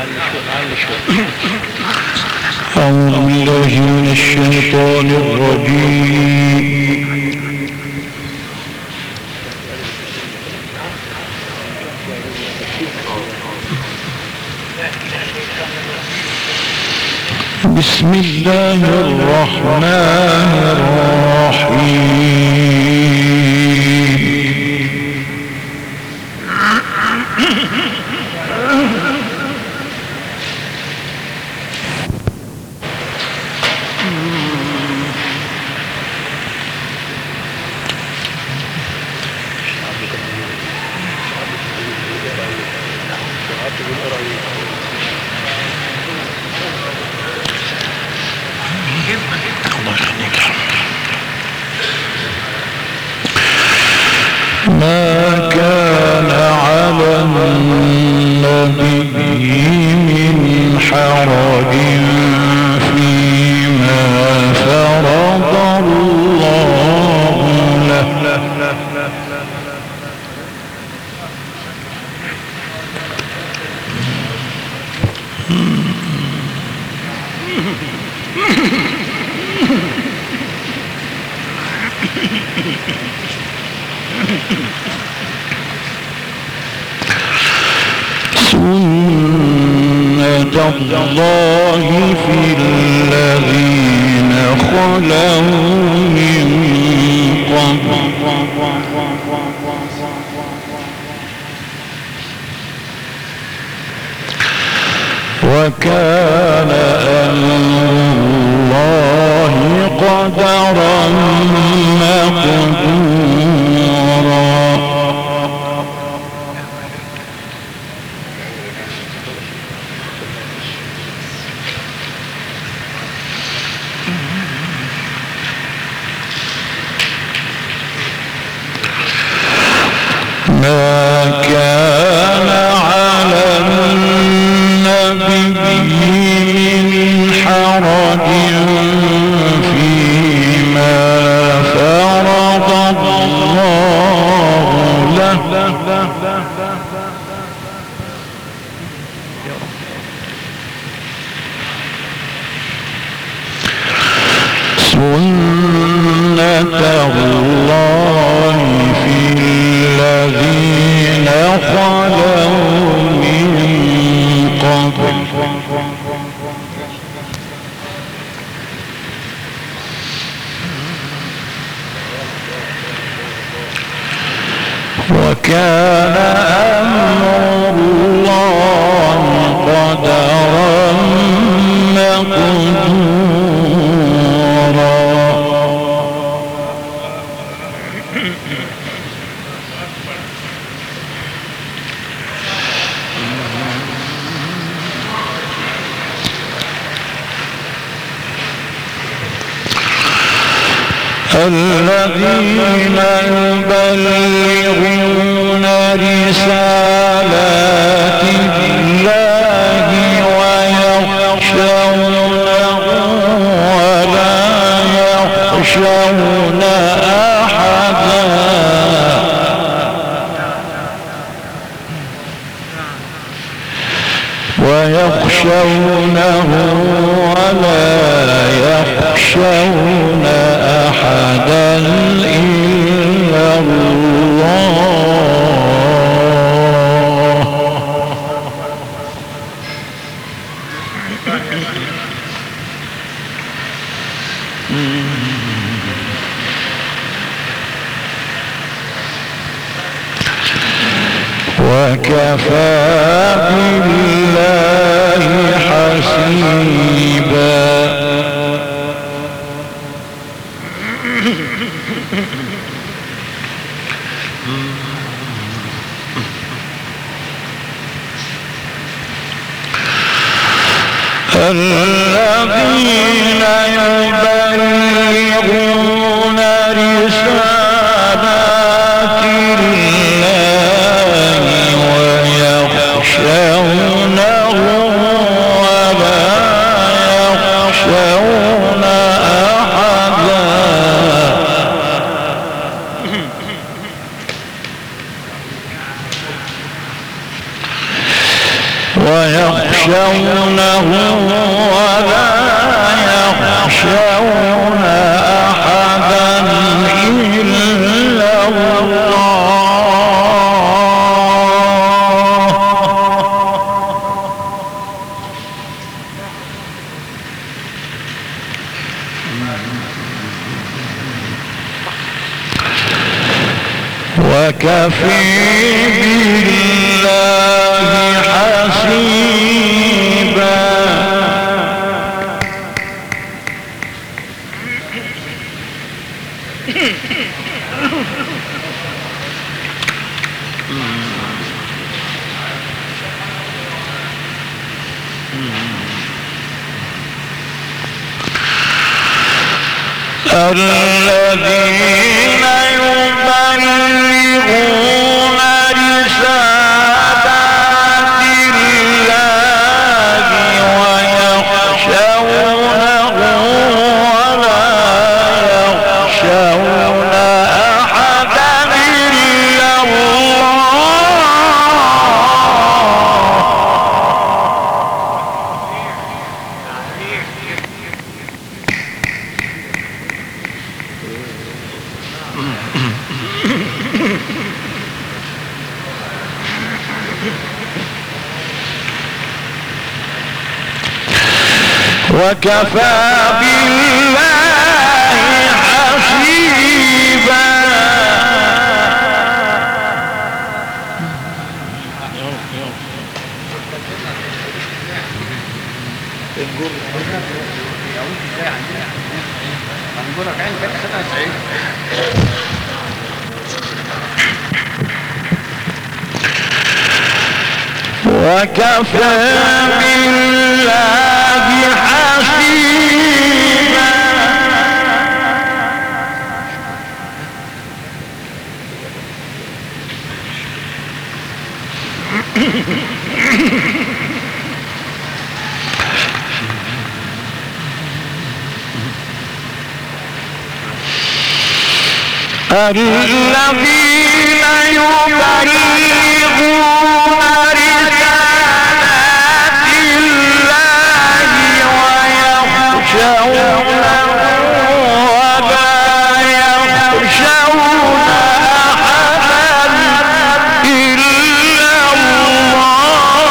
أعوذ بالله من الشيطان الرجيم. بسم الله الرحمن الرحيم. ما كان على النبي من حرج فيما فرض الله له سنة الله في الذين خلوا من قبل وكان أمر الله قدرا مقدورا. ما كان على النبي من حرج فيما فرض الله له سنة الله في الذين خلوا من قبل وكان أمر الله قدرا مقدورا. الذين يبلغون رسالات الله ويخشونه ولا يخشون أحدا ويخشونه ولا يخشون أحدا إلا الله. وكفى بالله حسيبا. الذين يبلغون رسالات الله ويخشونه ولا يخشون أحدا ويخشون يخشونه ولا يخشون أحدا إلا الله. وكفي بالله حسيبا. الذين يبلغون رسالات الله ويخشونه ولا يخشون أحدا إلا الله. وكفى بالله حسيبا. وكفى بالله حسيبا. الذين يبلغون رسالات الله ويخشونه ولا يخشون أحدا إلا الله.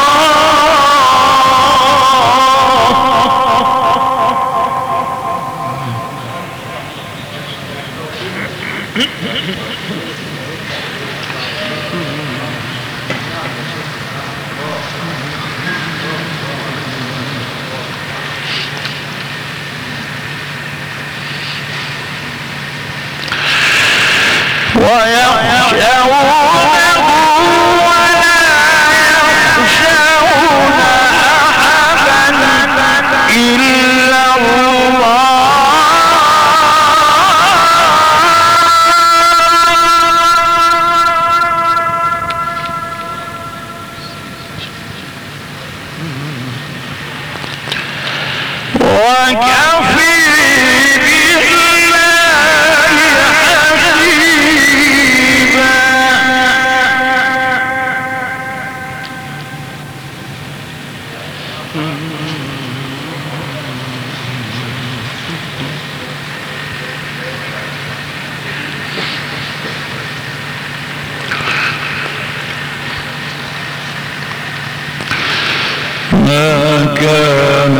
ما كان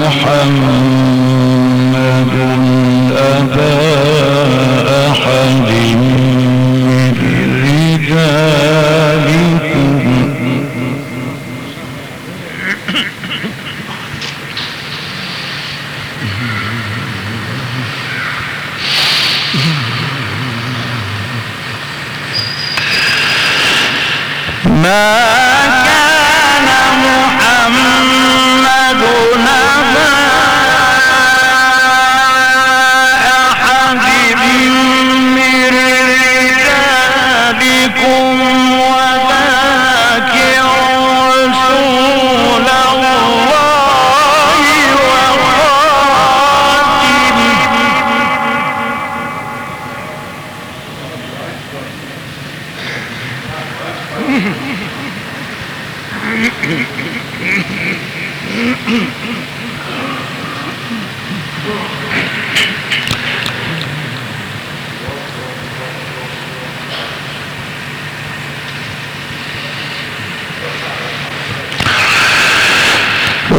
محمد أبا أحد من رجالكم ما كان محمد أبا أحد من رجالكم ولكن رسول الله وخاتم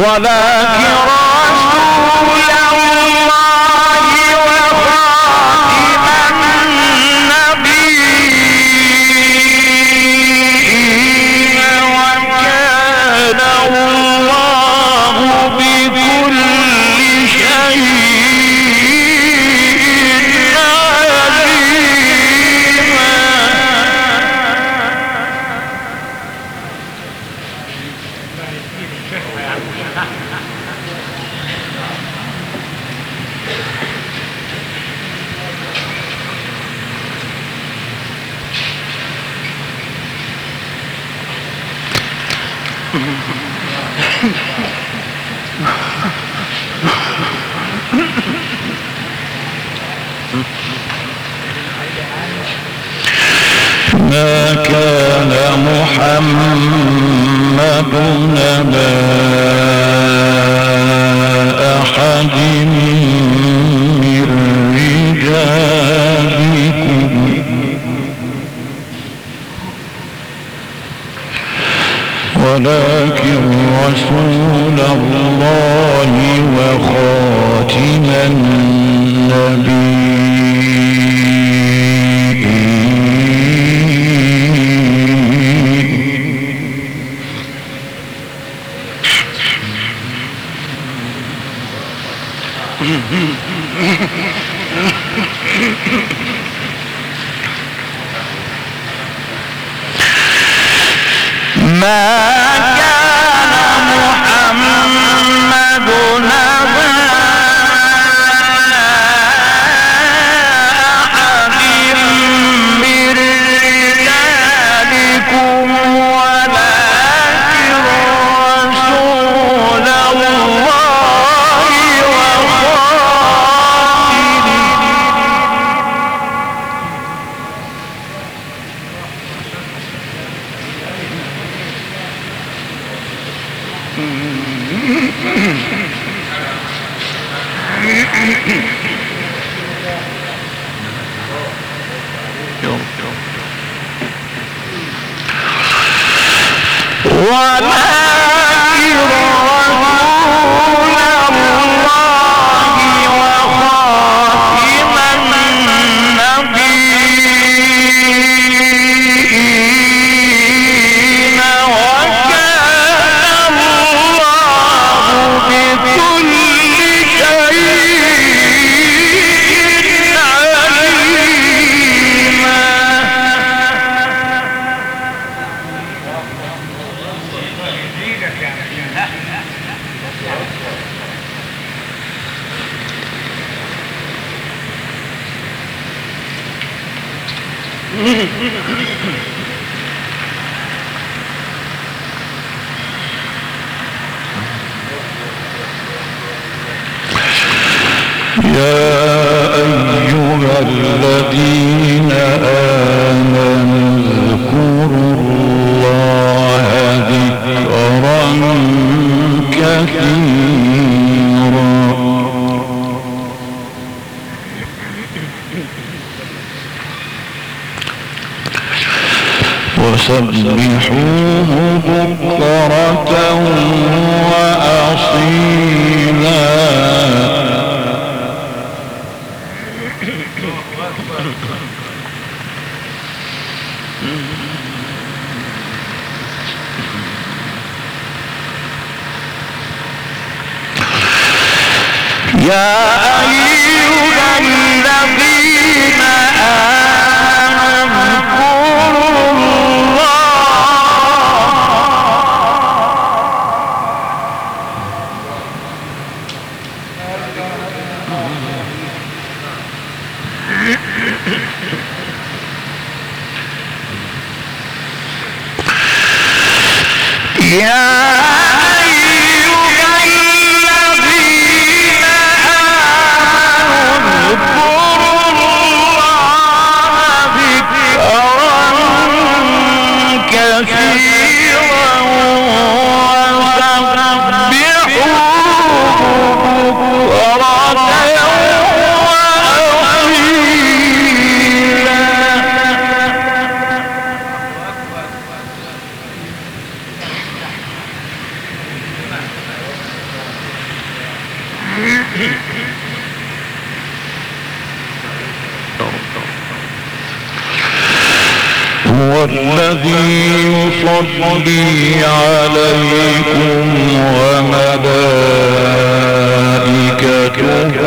ولكن رسول الله وخاتم النبيين وكان الله بكل شيء ما كان محمد نبا أحد من رجالكم ولكن رسول الله وخاتم النبيين ما كان محمد نبا أحد من رجالكم ولكن رسول الله يا أيها الذين آمنوا اذكروا الله ذكرا كثيرا وسبحوه بكرة وأصيلا يا أيها الذين آمنوا اذكروا الذي يصلي عليكم وملائكته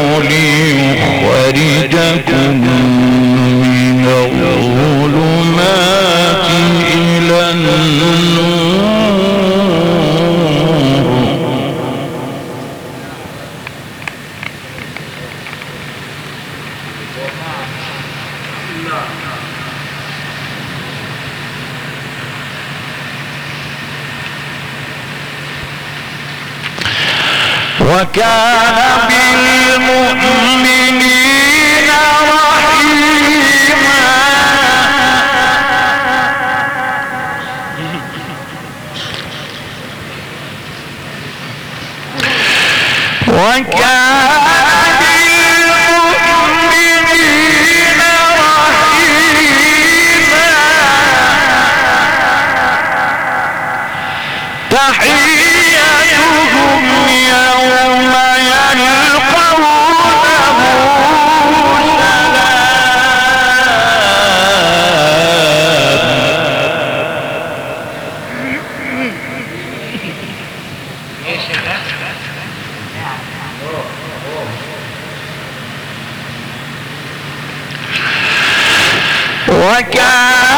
ليخرجكم من الظلمات إلى النور. وكان بالمؤمنين رحيما. تحيتهم يوم يلقونه سلام. وكان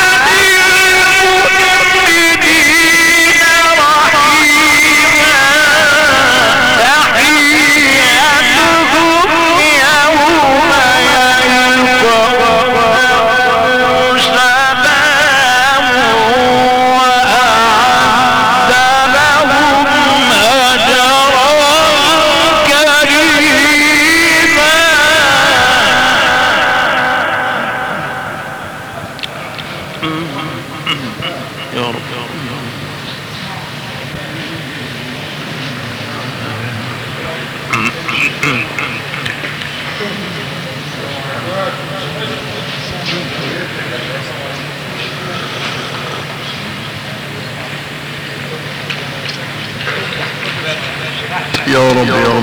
يا رب يا رب.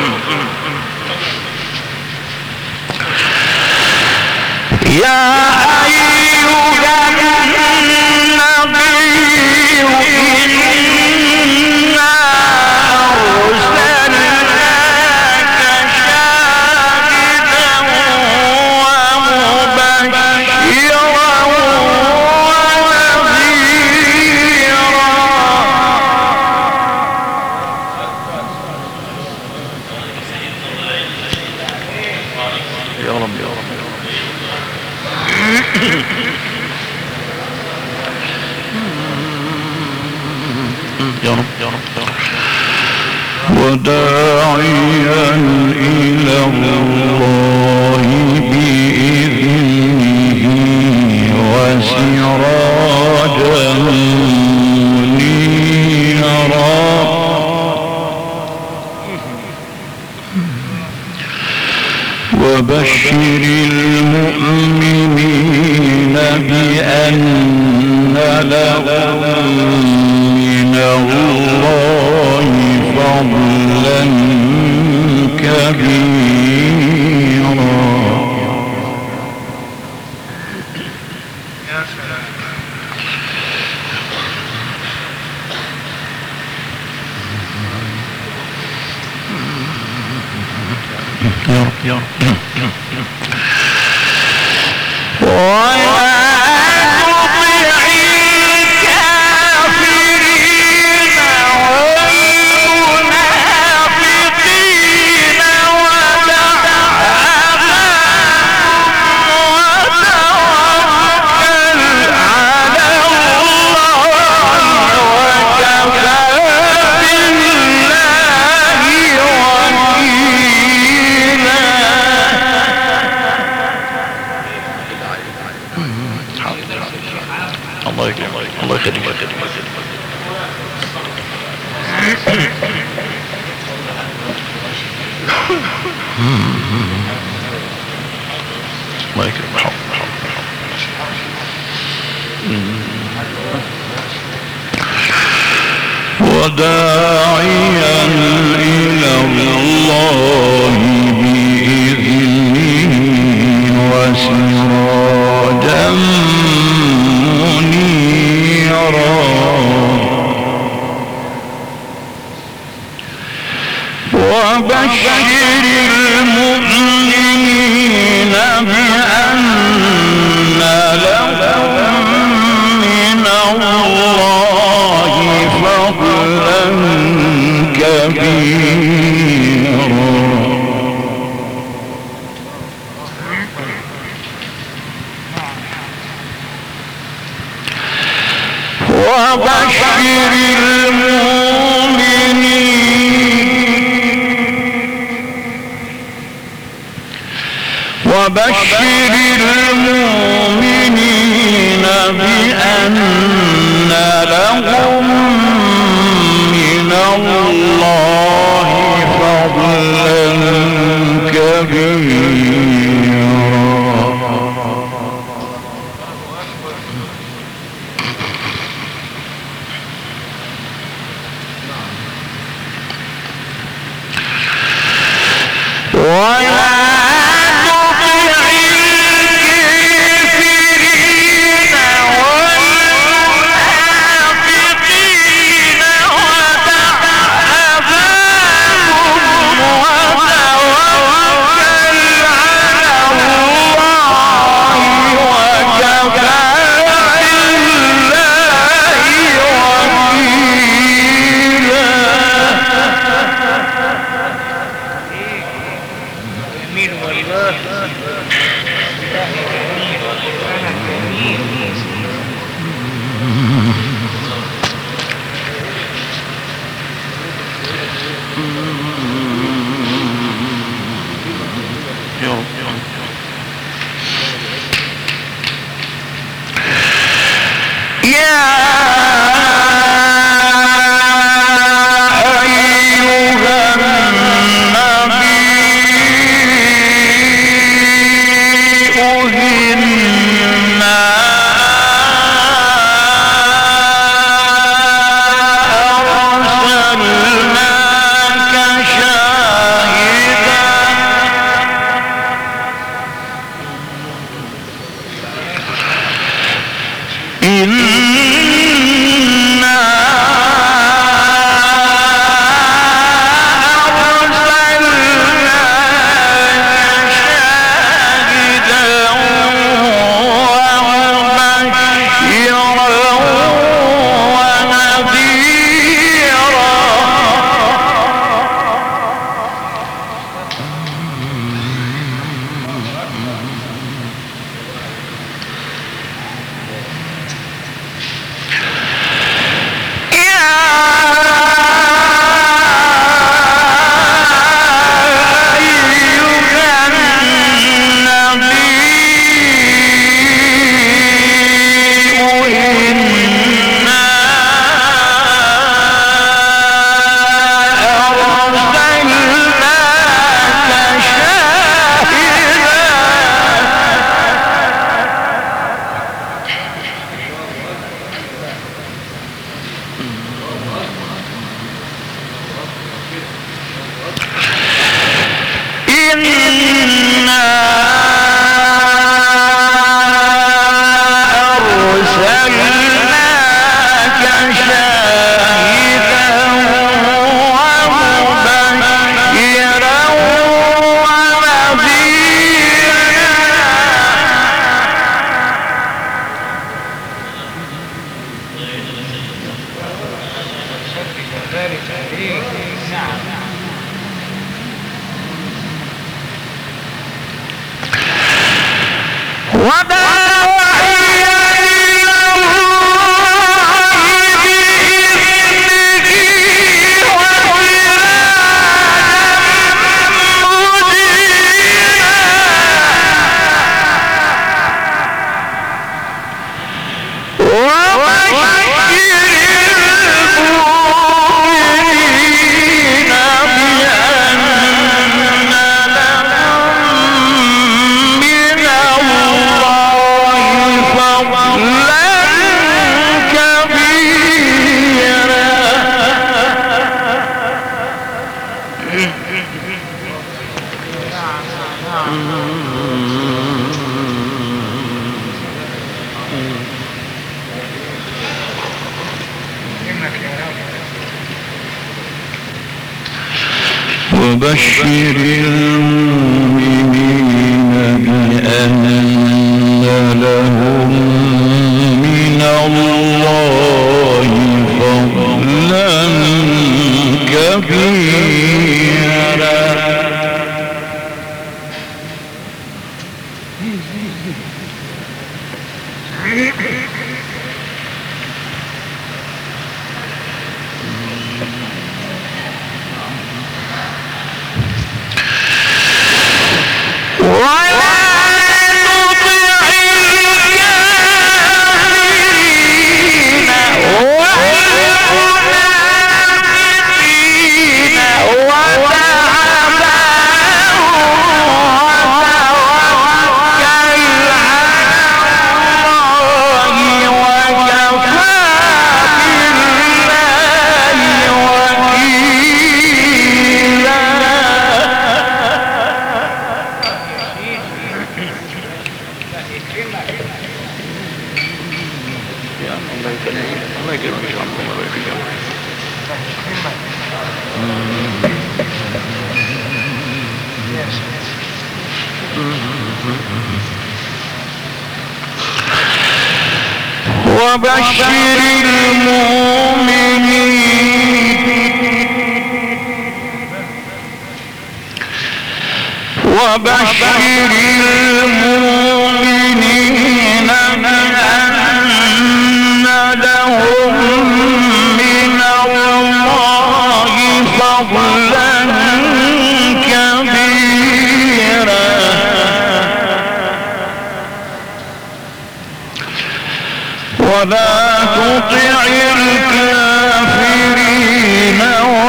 يا أيها النبي إنا أرسلناك شاهدا ومبشرا وداعيا إلى الله بإذنه وسراجا منيرا. وبشر المؤمنين بأن لهم من الله فضلا كبيرا. يا رب الله يخليك. الله يكرمك. وداعيا إلى الله بإذنه وسراجا وبشر المؤمنين بأن لهم من الله فضلا كبيرا. وبشر المؤمنين بأن لهم من الله فضلا كبيرا. الله يكرمك يا عم، الله يبارك فيك. وبشر المؤمنين بأن لهم من الله فضلا كبيرا ولا تطع الكافرين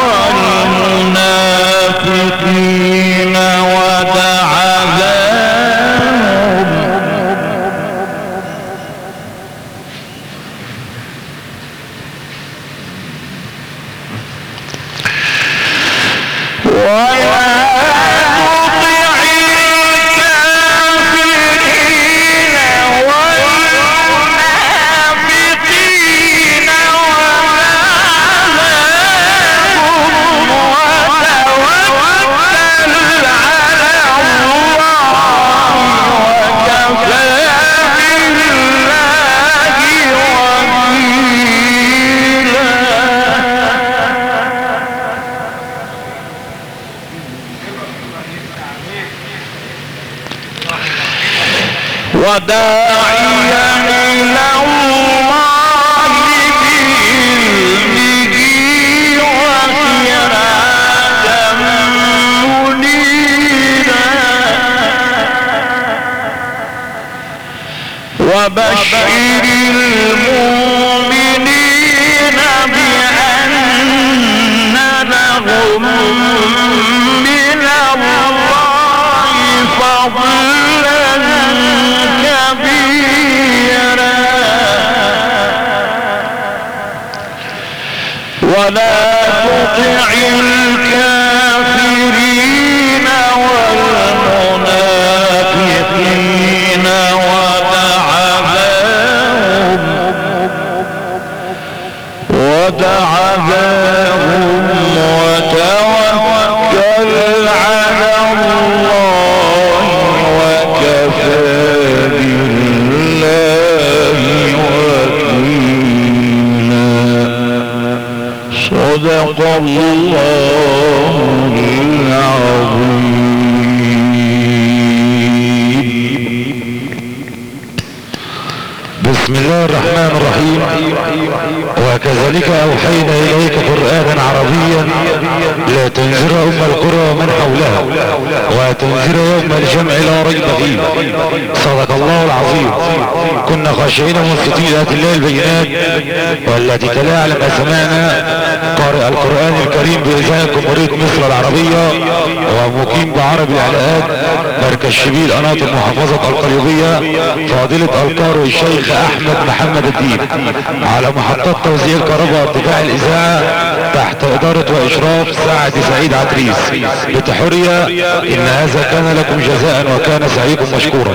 والمنافقين ودع ذاهم وداعيا إلى الله بإذنه وسراجا منيرا وبشر المؤمنين بأن لهم من الله فضلا كبيرا ولا تطع الكافرين والمنافقين ودع ذاهم وتوكل على الله وكفى بالله وكيلا صدق الله العظيم. بسم الله الرحمن الرحيم. وكذلك أوحينا إليك قرآنا عربيا لتنذر أم القرى ومن حولها وتنذر يوم الجمع لا ريب فيه. صدق الله العظيم. كنا خاشعين منصتين آيات الله البينات والتي تلا على ما سمعنا قارئ القرآن الكريم بإذاعة جمهورية مصر العربية ومقيم بعرب العلاءات مركز شبيل قناة المحافظة القليوبية فاضلة القارئ الشيخ أحمد محمد الدين على محطات توزيع الكهرباء وارتفاع الإذاعة تحت إدارة وإشراف سعد سعيد عتريس بتحرية. إن هذا كان لكم جزاء وكان سعيكم مشكورا.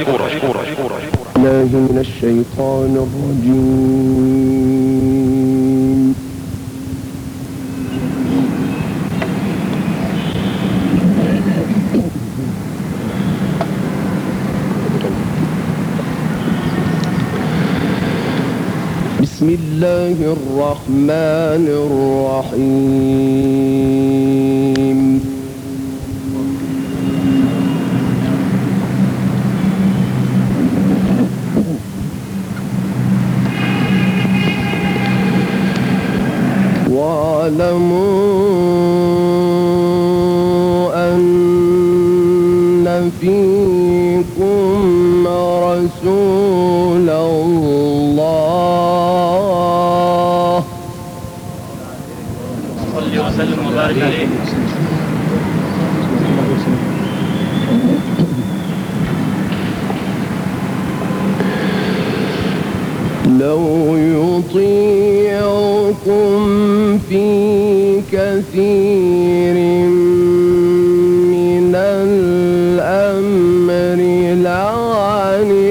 الله من الشيطان الرجيم. بسم الله الرحمن الرحيم. واعلموا أن فيكم رسول الله صلى وسلم وبارك عليه لو يطيعكم في كثير من الأمر لعنتم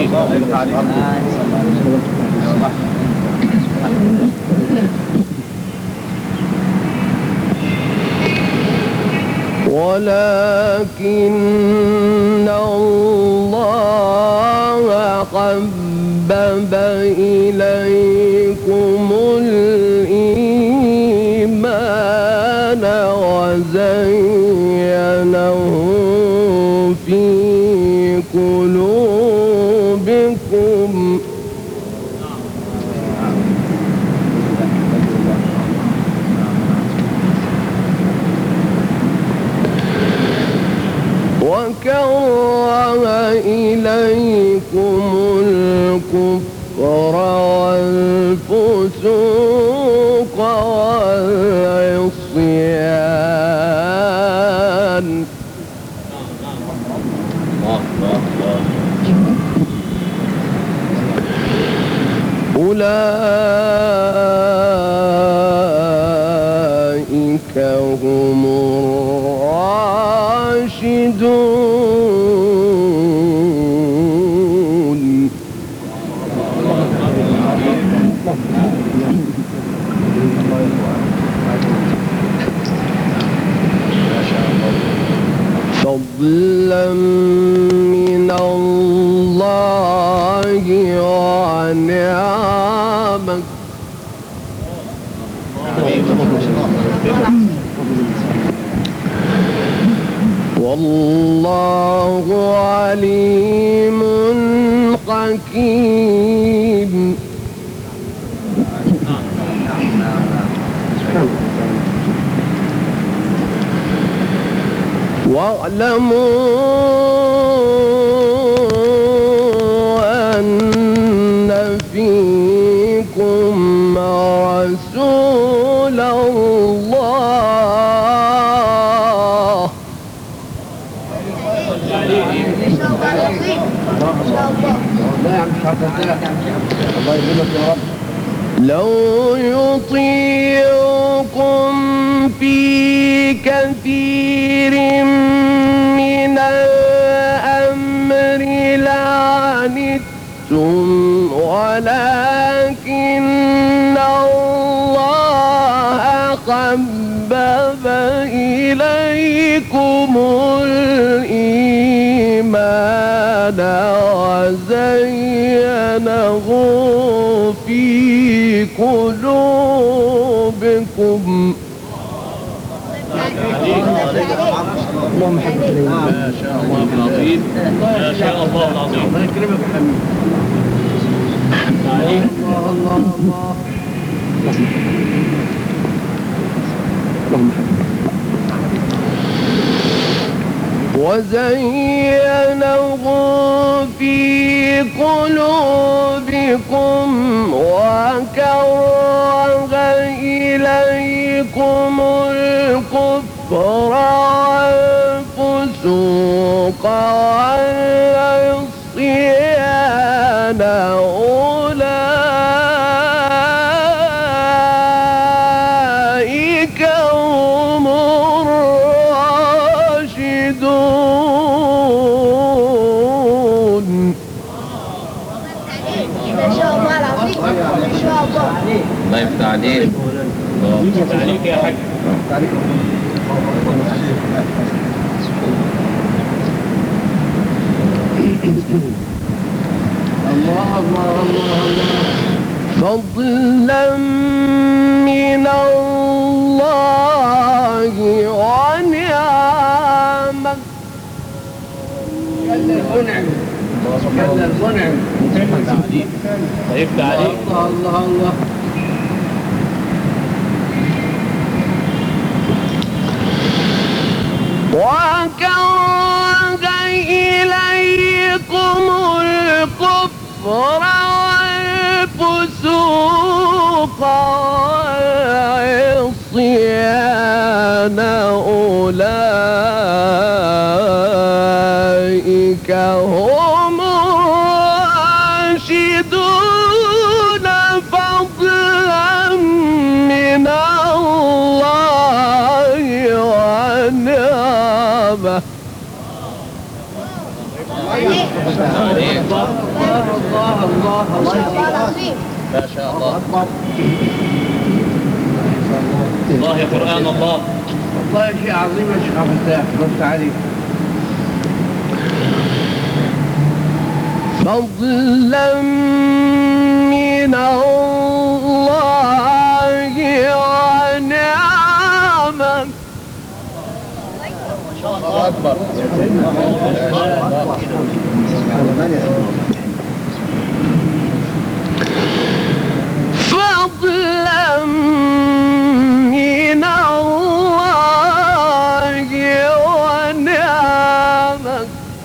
ولكن الله حبب إليكم الإيمان وزينه في قلوبكم وكره إليكم الكفر والفسوق والعصيان أولئك هم الراشدون فضلا من الله ونعمة والله عليم حكيم واعلموا أن فيكم رسول الله لو يطيعكم في كثير من الأمر لعنتم ولكن الله حبب إليكم الإيمان وزينه في قلوبكم اللهم حبب إلينا ما شاء الله العظيم ما شاء الله العظيم الله يكرمك محمد الله الله الله اللهم حبب وزينه في قلوبكم وكره إليكم الكفر والفسوق والعصيان أولئك هم الراشدون ما شاء الله العظيم ما شاء الله الله يفتح عليك الله يفتح عليك يا حاج الله الله الله الله فضلا من الله ونعمة كلا الغنم كلا الغنم الله يفتح عليك الله الله الله وكره إليكم الكفر والفسوق والعصيان أولئك هم الراشدون فضلا من الله ونعمة العظيم. ما شاء الله. الله يا قرآن الله. والله شيء عظيم يا شيخ عبد الفتاح، بص عليك. فضلا من الله ونعمة. الله أكبر. فضلا من الله ونعمة.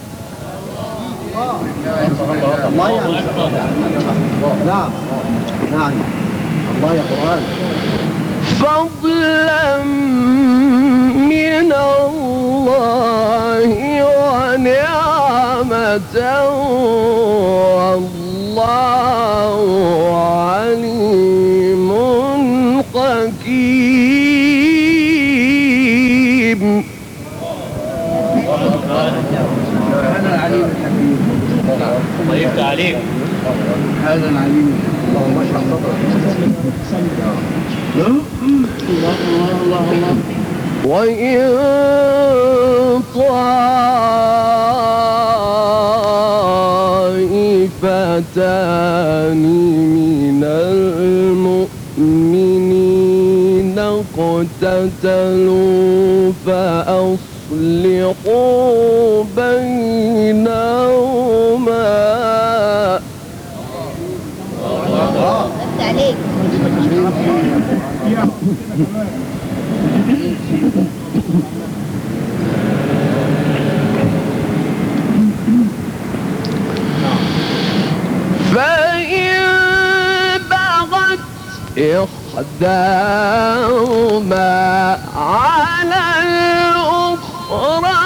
نعم نعم الله يا قرآن. فضلا من الله ونعمة والله عليم حكيم. هذا العليم الحكيم. الله يفتح عليك. هذا العليم. اللهم اشرح صدرك. الله الله الله. وإن طائفتان من المؤمنين اقتتلوا فأصلحوا بينهما. عليك. فإن بغت إحداهما على الأخرى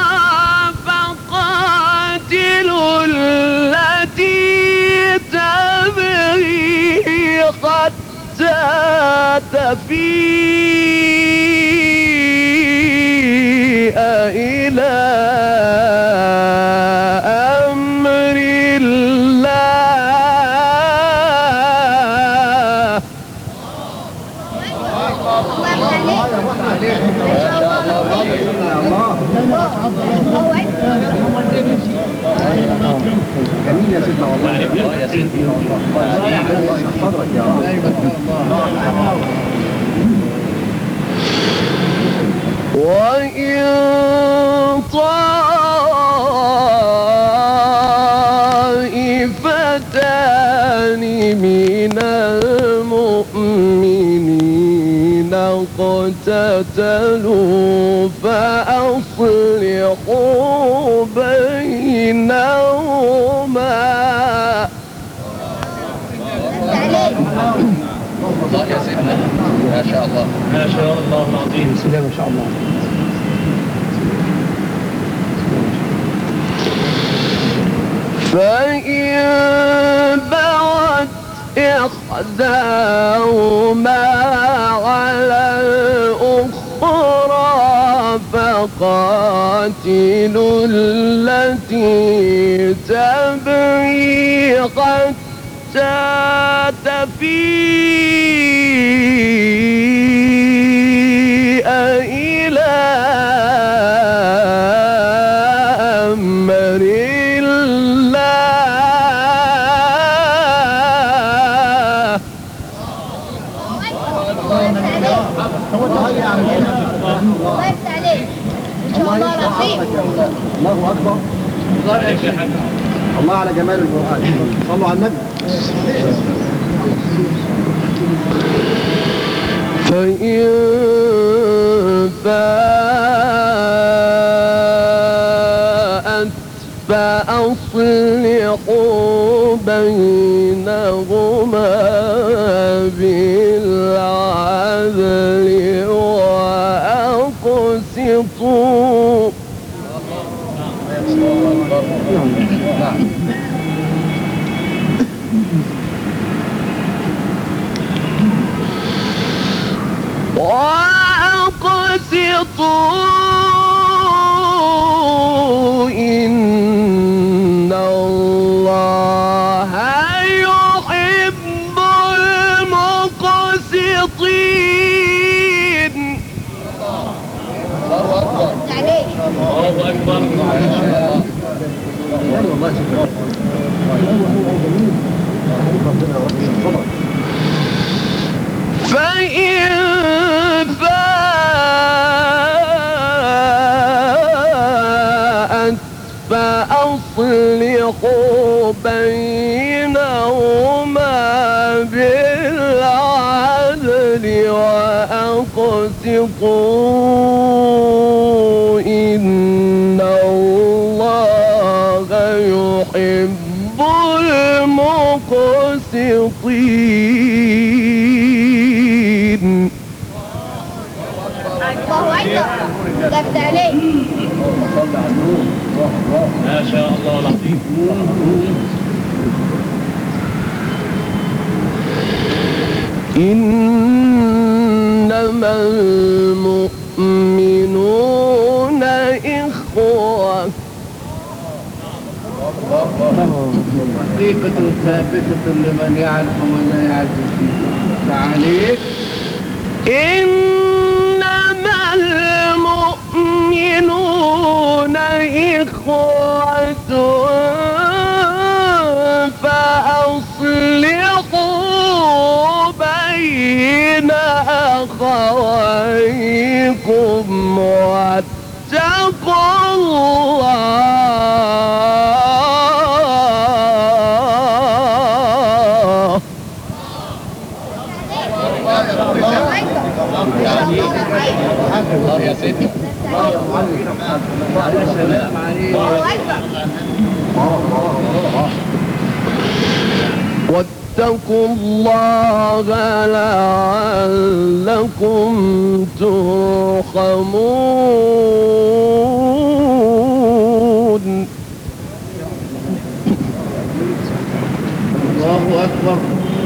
فقاتلوا التي تبغي حتى تفيء إلى أمر الله. جميل يا سيدنا والله. يا سيدي. صدرك يا رب. وإن طائفتان من المؤمنين اقتتلوا فأصلحوا بينهما. الله يا سيدنا. ما شاء الله. ما شاء الله العظيم. بسم الله ما شاء الله. فإن بغت إحداهما على الأخرى فقاتلوا التي تبغي حتى تفيء إلى أمر الله. الله يفتح عليك. إن شاء الله العظيم. الله اكبر. الله على جمال القرآن. صلوا على النبي. فإن فاءت فأصلحوا بينهما بالعدل وأقسطوا. وأقسطوا إن الله أكبر. فإن فاءت فأصلحوا بينهما بالعدل وأقسطوا إن الله يحب المقسطين. الله أكبر. ضبط عليه. ما شاء الله العظيم. إنما المؤمنون إخوة. حقيقة ثابتة لمن يعرف ومن لا يعرف تعاليك. إنما المؤمنون إخوة فأصلحوا بين أخويكم واتقوا الله. الله يا سيدي. واتقوا الله لعلكم ترحمون. الله أكبر.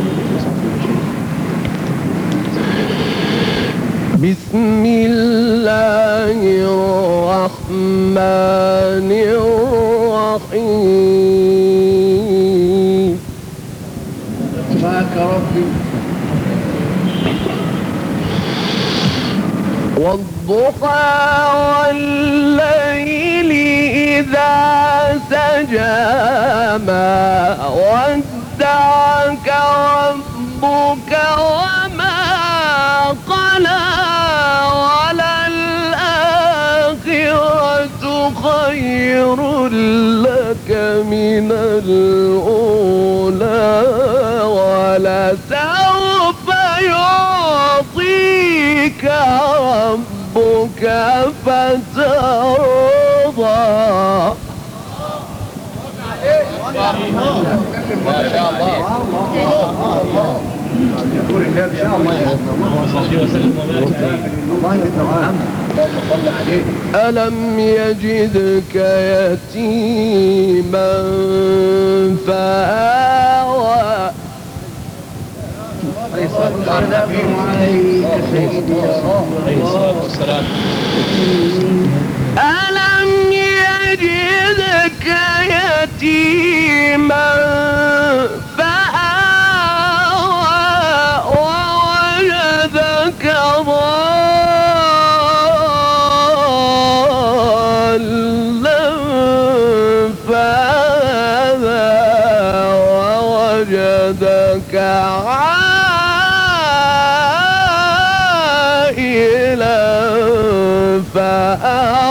بسم الله الرحمن الرحيم. معك ربي. والضحى والليل إذا سجى ما ودعك ربك وما قلى وللآخرة خير لك من الأولى ولسوف يعطيك ربك فترضى. ما شاء الله. يقول الله إن شاء الله. صلى وسلم وبارك عليه. الله يتوام. اللهم صل عليه. ألم يجدك يتيما فآوى. عليه الصلاة والسلام. ألم يجدك يتيما فآوى ووجدك ضالا فهدى ووجدك عائلا فأغنى